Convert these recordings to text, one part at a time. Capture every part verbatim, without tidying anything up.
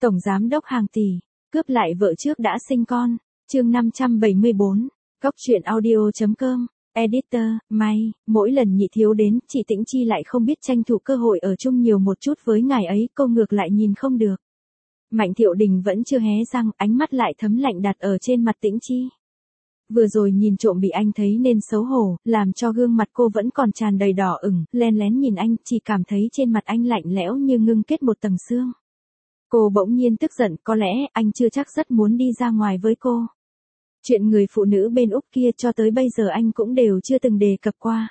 Tổng giám đốc hàng tỷ, cướp lại vợ trước đã sinh con. Chương năm trăm bảy mươi bốn, Góc truyện audio chấm com. Editor, may, mỗi lần Nhị Thiếu đến, chị Tĩnh Chi lại không biết tranh thủ cơ hội ở chung nhiều một chút với ngài ấy, cô ngược lại nhìn không được. Mạnh Thiệu Đình vẫn chưa hé răng, ánh mắt lại thấm lạnh đặt ở trên mặt Tĩnh Chi. Vừa rồi nhìn trộm bị anh thấy nên xấu hổ, làm cho gương mặt cô vẫn còn tràn đầy đỏ ửng, len lén nhìn anh, chỉ cảm thấy trên mặt anh lạnh lẽo như ngưng kết một tầng xương. Cô bỗng nhiên tức giận, có lẽ anh chưa chắc rất muốn đi ra ngoài với cô. Chuyện người phụ nữ bên Úc kia cho tới bây giờ anh cũng đều chưa từng đề cập qua.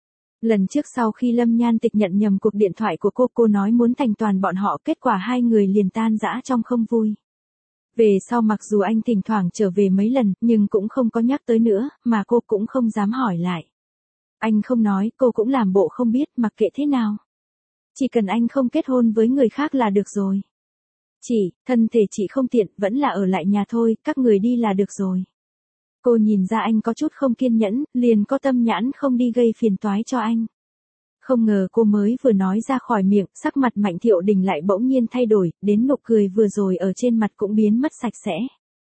Lần trước sau khi Lâm Nhan Tịch nhận nhầm cuộc điện thoại của cô, cô nói muốn thành toàn bọn họ, kết quả hai người liền tan rã trong không vui. Về sau mặc dù anh thỉnh thoảng trở về mấy lần, nhưng cũng không có nhắc tới nữa, mà cô cũng không dám hỏi lại. Anh không nói, cô cũng làm bộ không biết, mặc kệ thế nào. Chỉ cần anh không kết hôn với người khác là được rồi. Chị, thân thể chị không tiện, vẫn là ở lại nhà thôi, các người đi là được rồi. Cô nhìn ra anh có chút không kiên nhẫn, liền có tâm nhãn không đi gây phiền toái cho anh. Không ngờ cô mới vừa nói ra khỏi miệng, sắc mặt Mạnh Thiệu Đình lại bỗng nhiên thay đổi, đến nụ cười vừa rồi ở trên mặt cũng biến mất sạch sẽ.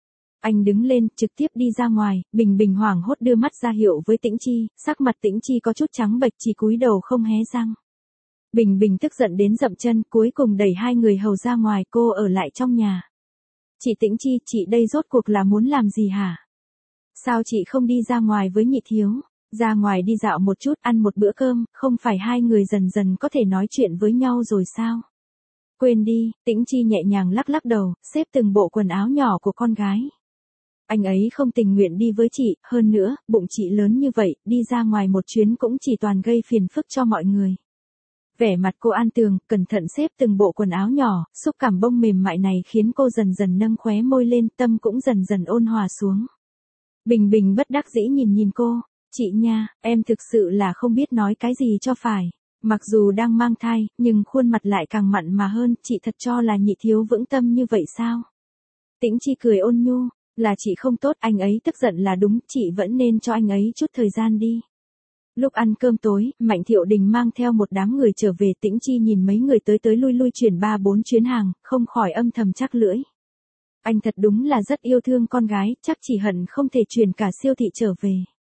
Anh đứng lên, trực tiếp đi ra ngoài, Bình Bình hoảng hốt đưa mắt ra hiệu với Tĩnh Chi, sắc mặt Tĩnh Chi có chút trắng bệch, chỉ cúi đầu không hé răng. Bình Bình tức giận đến dậm chân, cuối cùng đẩy hai người hầu ra ngoài, cô ở lại trong nhà. Chị Tĩnh Chi, chị đây rốt cuộc là muốn làm gì hả? Sao chị không đi ra ngoài với Nhị Thiếu? Ra ngoài đi dạo một chút, ăn một bữa cơm, không phải hai người dần dần có thể nói chuyện với nhau rồi sao? Quên đi, Tĩnh Chi nhẹ nhàng lắc lắc đầu, xếp từng bộ quần áo nhỏ của con gái. Anh ấy không tình nguyện đi với chị, hơn nữa, bụng chị lớn như vậy, đi ra ngoài một chuyến cũng chỉ toàn gây phiền phức cho mọi người. Vẻ mặt cô an tường, cẩn thận xếp từng bộ quần áo nhỏ, xúc cảm bông mềm mại này khiến cô dần dần nâng khóe môi lên, tâm cũng dần dần ôn hòa xuống. Bình Bình bất đắc dĩ nhìn nhìn cô, chị nha, em thực sự là không biết nói cái gì cho phải. Mặc dù đang mang thai, nhưng khuôn mặt lại càng mặn mà hơn, chị thật cho là Nhị Thiếu vững tâm như vậy sao? Tĩnh Chi cười ôn nhu, là chị không tốt, anh ấy tức giận là đúng, chị vẫn nên cho anh ấy chút thời gian đi. Lúc ăn cơm tối, Mạnh Thiệu Đình mang theo một đám người trở về, Tĩnh Chi nhìn mấy người tới tới lui lui chuyển ba bốn chuyến hàng, không khỏi âm thầm chắc lưỡi. Anh thật đúng là rất yêu thương con gái, chắc chỉ hận không thể chuyển cả siêu thị trở về.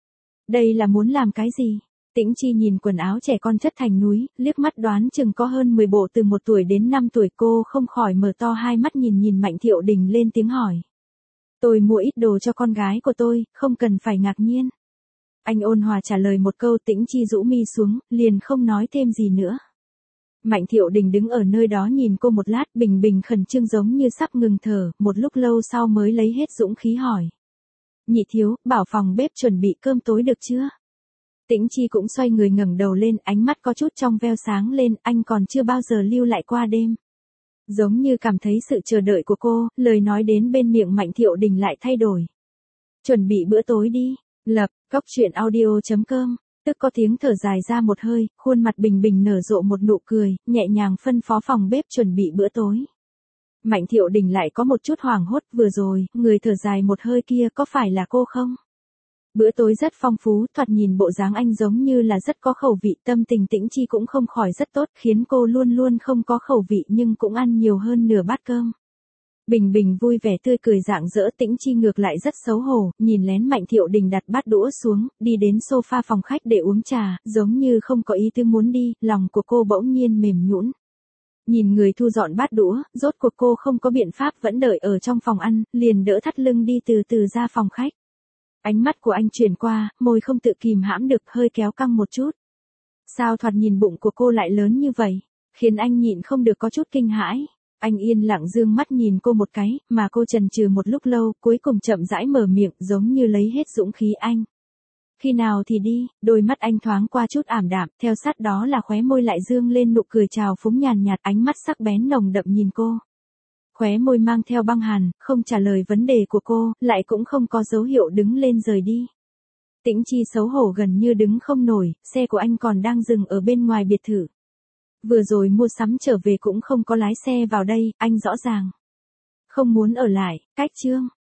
Đây là muốn làm cái gì? Tĩnh Chi nhìn quần áo trẻ con chất thành núi, liếc mắt đoán chừng có hơn mười bộ từ một tuổi đến năm tuổi, cô không khỏi mở to hai mắt nhìn nhìn Mạnh Thiệu Đình lên tiếng hỏi. Tôi mua ít đồ cho con gái của tôi, không cần phải ngạc nhiên. Anh ôn hòa trả lời một câu, Tĩnh Chi rũ mi xuống, liền không nói thêm gì nữa. Mạnh Thiệu Đình đứng ở nơi đó nhìn cô một lát, Bình Bình khẩn trương giống như sắp ngừng thở, một lúc lâu sau mới lấy hết dũng khí hỏi. Nhị Thiếu, bảo phòng bếp chuẩn bị cơm tối được chưa? Tĩnh Chi cũng xoay người ngẩng đầu lên, ánh mắt có chút trong veo sáng lên, anh còn chưa bao giờ lưu lại qua đêm. Giống như cảm thấy sự chờ đợi của cô, lời nói đến bên miệng Mạnh Thiệu Đình lại thay đổi. Chuẩn bị bữa tối đi, lập, góc truyện audio chấm com. Tức có tiếng thở dài ra một hơi, khuôn mặt Bình Bình nở rộ một nụ cười, nhẹ nhàng phân phó phòng bếp chuẩn bị bữa tối. Mạnh Thiệu Đình lại có một chút hoảng hốt, vừa rồi, người thở dài một hơi kia có phải là cô không? Bữa tối rất phong phú, thoạt nhìn bộ dáng anh giống như là rất có khẩu vị, tâm tình Tĩnh Chi cũng không khỏi rất tốt, khiến cô luôn luôn không có khẩu vị nhưng cũng ăn nhiều hơn nửa bát cơm. Bình Bình vui vẻ tươi cười rạng rỡ, Tĩnh Chi ngược lại rất xấu hổ, nhìn lén Mạnh Thiệu Đình đặt bát đũa xuống, đi đến sofa phòng khách để uống trà, giống như không có ý tư muốn đi, lòng của cô bỗng nhiên mềm nhũn. Nhìn người thu dọn bát đũa, rốt cuộc cô không có biện pháp vẫn đợi ở trong phòng ăn, liền đỡ thắt lưng đi từ từ ra phòng khách. Ánh mắt của anh chuyển qua, môi không tự kìm hãm được, hơi kéo căng một chút. Sao thoạt nhìn bụng của cô lại lớn như vậy, khiến anh nhịn không được có chút kinh hãi. Anh yên lặng dương mắt nhìn cô một cái, mà cô chần chừ một lúc lâu, cuối cùng chậm rãi mở miệng, giống như lấy hết dũng khí anh. Khi nào thì đi, đôi mắt anh thoáng qua chút ảm đạm, theo sát đó là khóe môi lại dương lên nụ cười trào phúng nhàn nhạt, ánh mắt sắc bén nồng đậm nhìn cô. Khóe môi mang theo băng hàn, không trả lời vấn đề của cô, lại cũng không có dấu hiệu đứng lên rời đi. Tĩnh Chi xấu hổ gần như đứng không nổi, xe của anh còn đang dừng ở bên ngoài biệt thự. Vừa rồi mua sắm trở về cũng không có lái xe vào đây, anh rõ ràng không muốn ở lại. Cách chương